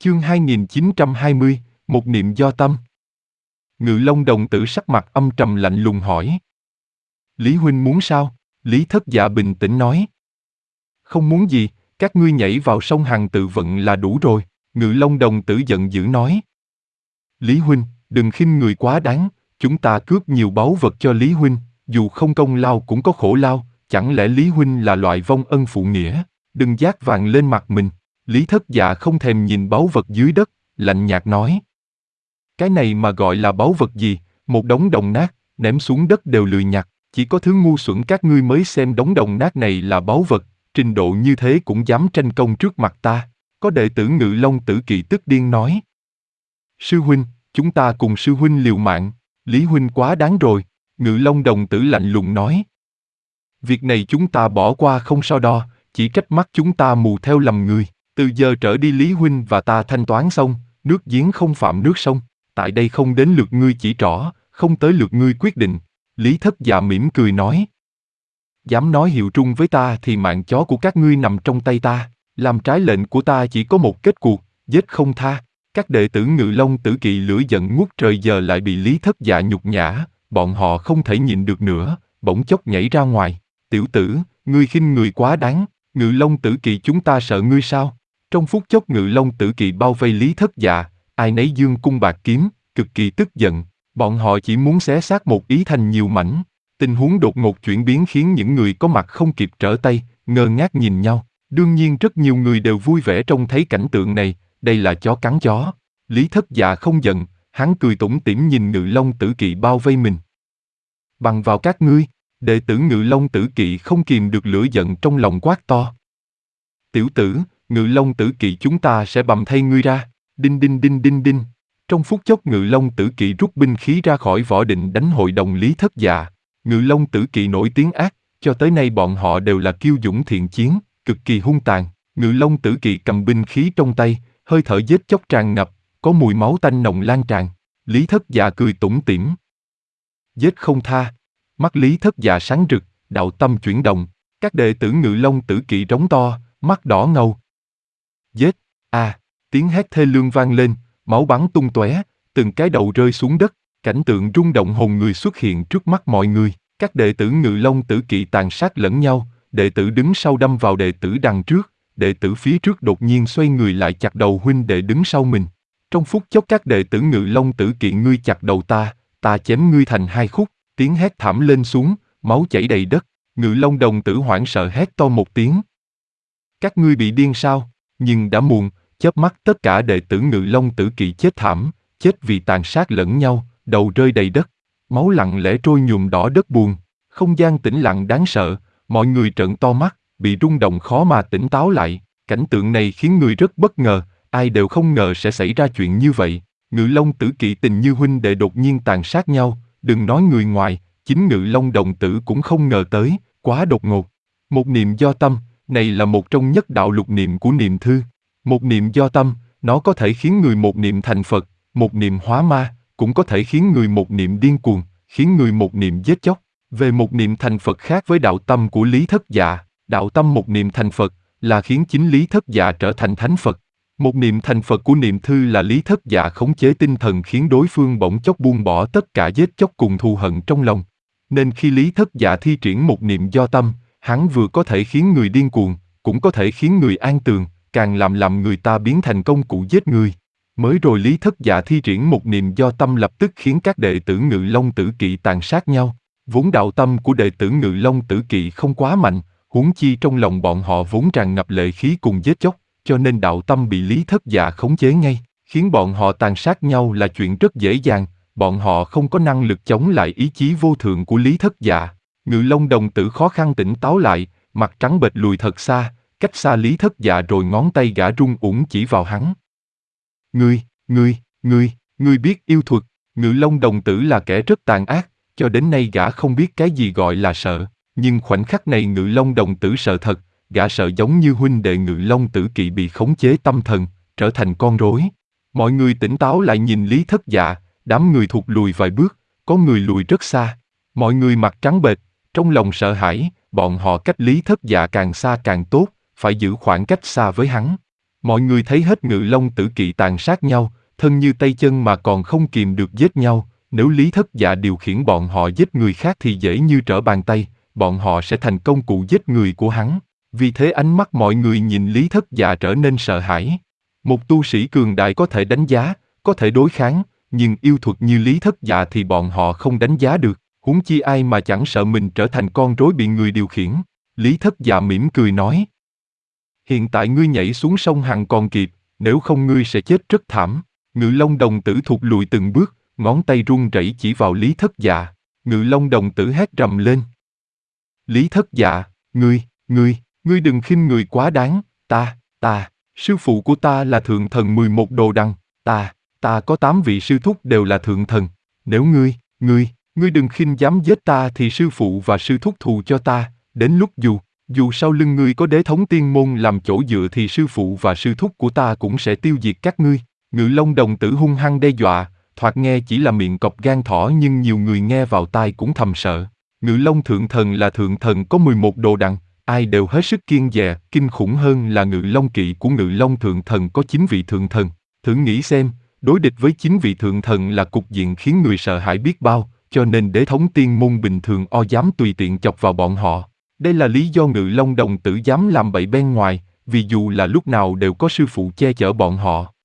Chương 2920, một niệm do tâm. Ngự Long đồng tử sắc mặt âm trầm lạnh lùng hỏi. Lý huynh muốn sao? Lý Thất Dạ bình tĩnh nói. Không muốn gì, các ngươi nhảy vào sông Hằng tự vận là đủ rồi. Ngự Long đồng tử giận dữ nói. Lý huynh, đừng khinh người quá đáng, chúng ta cướp nhiều báu vật cho Lý huynh, dù không công lao cũng có khổ lao, chẳng lẽ Lý huynh là loại vong ân phụ nghĩa? Đừng dát vàng lên mặt mình. Lý Thất Dạ không thèm nhìn báu vật dưới đất, lạnh nhạt nói. Cái này mà gọi là báu vật gì, một đống đồng nát, ném xuống đất đều lười nhặt, chỉ có thứ ngu xuẩn các ngươi mới xem đống đồng nát này là báu vật, trình độ như thế cũng dám tranh công trước mặt ta. Có đệ tử Ngự Long Tử Kỵ tức điên nói. Sư huynh, chúng ta cùng sư huynh liều mạng, Lý huynh quá đáng rồi, Ngự Long đồng tử lạnh lùng nói. Việc này chúng ta bỏ qua không so đo, chỉ trách mắt chúng ta mù theo lầm người. Từ giờ trở đi Lý huynh và ta thanh toán xong, nước giếng không phạm nước sông, tại đây không đến lượt ngươi chỉ trỏ, không tới lượt ngươi quyết định. Lý Thất Dạ mỉm cười nói. Dám nói hiệu trung với ta thì mạng chó của các ngươi nằm trong tay ta, làm trái lệnh của ta chỉ có một kết cuộc, giết không tha. Các đệ tử Ngự Long Tử Kỵ lửa giận ngút trời giờ lại bị Lý Thất Dạ nhục nhã, bọn họ không thể nhịn được nữa, bỗng chốc nhảy ra ngoài. Tiểu tử, ngươi khinh người quá đáng, Ngự Long Tử Kỵ chúng ta sợ ngươi sao? Trong phút chốc Ngự Long Tử Kỵ bao vây Lý Thất Dạ, ai nấy dương cung bạc kiếm, cực kỳ tức giận. Bọn họ chỉ muốn xé xác một ý thành nhiều mảnh. Tình huống đột ngột chuyển biến khiến những người có mặt không kịp trở tay, ngơ ngác nhìn nhau. Đương nhiên rất nhiều người đều vui vẻ trông thấy cảnh tượng này, đây là chó cắn chó. Lý Thất Dạ không giận, hắn cười tủm tỉm nhìn Ngự Long Tử Kỵ bao vây mình. Bằng vào các ngươi, đệ tử Ngự Long Tử Kỵ không kìm được lửa giận trong lòng quát to. Tiểu tử, Ngự Long Tử Kỵ chúng ta sẽ bầm thay ngươi ra. Đinh đinh đinh đinh đinh. Trong phút chốc Ngự Long Tử Kỵ rút binh khí ra khỏi vỏ định đánh hội đồng Lý Thất Dạ. Ngự Long Tử Kỵ nổi tiếng ác, cho tới nay bọn họ đều là kiêu dũng thiện chiến, cực kỳ hung tàn. Ngự Long Tử Kỵ cầm binh khí trong tay, hơi thở giết chóc tràn ngập, có mùi máu tanh nồng lan tràn. Lý Thất Dạ cười tủm tỉm. Giết không tha. Mắt Lý Thất Dạ sáng rực, đạo tâm chuyển động. Các đệ tử Ngự Long Tử Kỵ rống to, mắt đỏ ngầu. Giết! Tiếng hét thê lương vang lên, máu bắn tung tóe, từng cái đầu rơi xuống đất, cảnh tượng rung động hồn người xuất hiện trước mắt mọi người. Các đệ tử Ngự Long Tử Kỵ tàn sát lẫn nhau, đệ tử đứng sau đâm vào đệ tử đằng trước, đệ tử phía trước đột nhiên xoay người lại chặt đầu huynh đệ đứng sau mình. Trong phút chốc các đệ tử Ngự Long Tử Kỵ ngươi chặt đầu ta chém ngươi thành hai khúc, tiếng hét thảm lên xuống, máu chảy đầy đất. Ngự Long đồng tử hoảng sợ hét to một tiếng. Các ngươi bị điên sao? Nhưng đã muộn, chớp mắt tất cả đệ tử Ngự Long Tử Kỵ chết thảm, chết vì tàn sát lẫn nhau, đầu rơi đầy đất, máu lặng lẽ trôi nhuộm đỏ đất buồn, không gian tĩnh lặng đáng sợ, mọi người trợn to mắt, bị rung động khó mà tỉnh táo lại. Cảnh tượng này khiến người rất bất ngờ, ai đều không ngờ sẽ xảy ra chuyện như vậy. Ngự Long Tử Kỵ tình như huynh đệ đột nhiên tàn sát nhau, đừng nói người ngoài, chính Ngự Long đồng tử cũng không ngờ tới, quá đột ngột. Một niệm do tâm, này là một trong nhất đạo lục niệm của niệm thư. Một niệm do tâm, nó có thể khiến người một niệm thành Phật, một niệm hóa ma, cũng có thể khiến người một niệm điên cuồng, khiến người một niệm giết chóc. Về một niệm thành Phật khác với đạo tâm của Lý Thất Dạ, đạo tâm một niệm thành Phật là khiến chính Lý Thất Dạ trở thành thánh Phật. Một niệm thành Phật của niệm thư là Lý Thất Dạ khống chế tinh thần khiến đối phương bỗng chốc buông bỏ tất cả giết chóc cùng thù hận trong lòng. Nên khi Lý Thất Dạ thi triển một niệm do tâm, hắn vừa có thể khiến người điên cuồng, cũng có thể khiến người an tường, càng làm người ta biến thành công cụ giết người. Mới rồi Lý Thất Dạ thi triển một niệm do tâm lập tức khiến các đệ tử Ngự Long Tử Kỵ tàn sát nhau. Vốn đạo tâm của đệ tử Ngự Long Tử Kỵ không quá mạnh, huống chi trong lòng bọn họ vốn tràn ngập lệ khí cùng giết chóc, cho nên đạo tâm bị Lý Thất Dạ khống chế ngay, khiến bọn họ tàn sát nhau là chuyện rất dễ dàng, bọn họ không có năng lực chống lại ý chí vô thượng của Lý Thất Dạ. Ngự Long đồng tử khó khăn tỉnh táo lại, mặt trắng bệch lùi thật xa, cách xa Lý Thất Dạ rồi ngón tay gã run ủng chỉ vào hắn. Ngươi biết yêu thuật. Ngự Long đồng tử là kẻ rất tàn ác, cho đến nay gã không biết cái gì gọi là sợ, nhưng khoảnh khắc này Ngự Long đồng tử sợ thật, gã sợ giống như huynh đệ Ngự Long Tử Kỵ bị khống chế tâm thần, trở thành con rối. Mọi người tỉnh táo lại nhìn Lý Thất Dạ, đám người thụt lùi vài bước, có người lùi rất xa. Mọi người mặt trắng bệch, trong lòng sợ hãi, bọn họ cách Lý Thất Dạ càng xa càng tốt, phải giữ khoảng cách xa với hắn. Mọi người thấy hết Ngự Long Tử Kỵ tàn sát nhau, thân như tay chân mà còn không kìm được giết nhau. Nếu Lý Thất Dạ điều khiển bọn họ giết người khác thì dễ như trở bàn tay, bọn họ sẽ thành công cụ giết người của hắn. Vì thế ánh mắt mọi người nhìn Lý Thất Dạ trở nên sợ hãi. Một tu sĩ cường đại có thể đánh giá, có thể đối kháng, nhưng yêu thuật như Lý Thất Dạ thì bọn họ không đánh giá được, huống chi ai mà chẳng sợ mình trở thành con rối bị người điều khiển. Lý Thất Dạ mỉm cười nói. Hiện tại ngươi nhảy xuống sông hằng còn kịp, nếu không ngươi sẽ chết rất thảm. Ngự Long đồng tử thụt lùi từng bước, ngón tay run rẩy chỉ vào Lý Thất Dạ. Ngự Long đồng tử hét rầm lên. Lý Thất Dạ, ngươi đừng khinh người quá đáng, sư phụ của ta là thượng thần 11 đồ đằng, ta có 8 vị sư thúc đều là thượng thần. Nếu ngươi đừng khinh dám giết ta thì sư phụ và sư thúc thù cho ta, đến lúc dù sau lưng ngươi có đế thống tiên môn làm chỗ dựa thì sư phụ và sư thúc của ta cũng sẽ tiêu diệt các ngươi. Ngự Long đồng tử hung hăng đe dọa, thoạt nghe chỉ là miệng cọp gan thỏ nhưng nhiều người nghe vào tai cũng thầm sợ. Ngự Long thượng thần là thượng thần có 11 đồ đằng, ai đều hết sức kiêng dè, kinh khủng hơn là Ngự Long kỵ của Ngự Long thượng thần có 9 vị thượng thần. Thử nghĩ xem, đối địch với 9 vị thượng thần là cục diện khiến người sợ hãi biết bao, cho nên đế thống tiên môn bình thường dám tùy tiện chọc vào bọn họ. Đây là lý do Ngự Long đồng tử dám làm bậy bên ngoài, vì dù là lúc nào đều có sư phụ che chở bọn họ.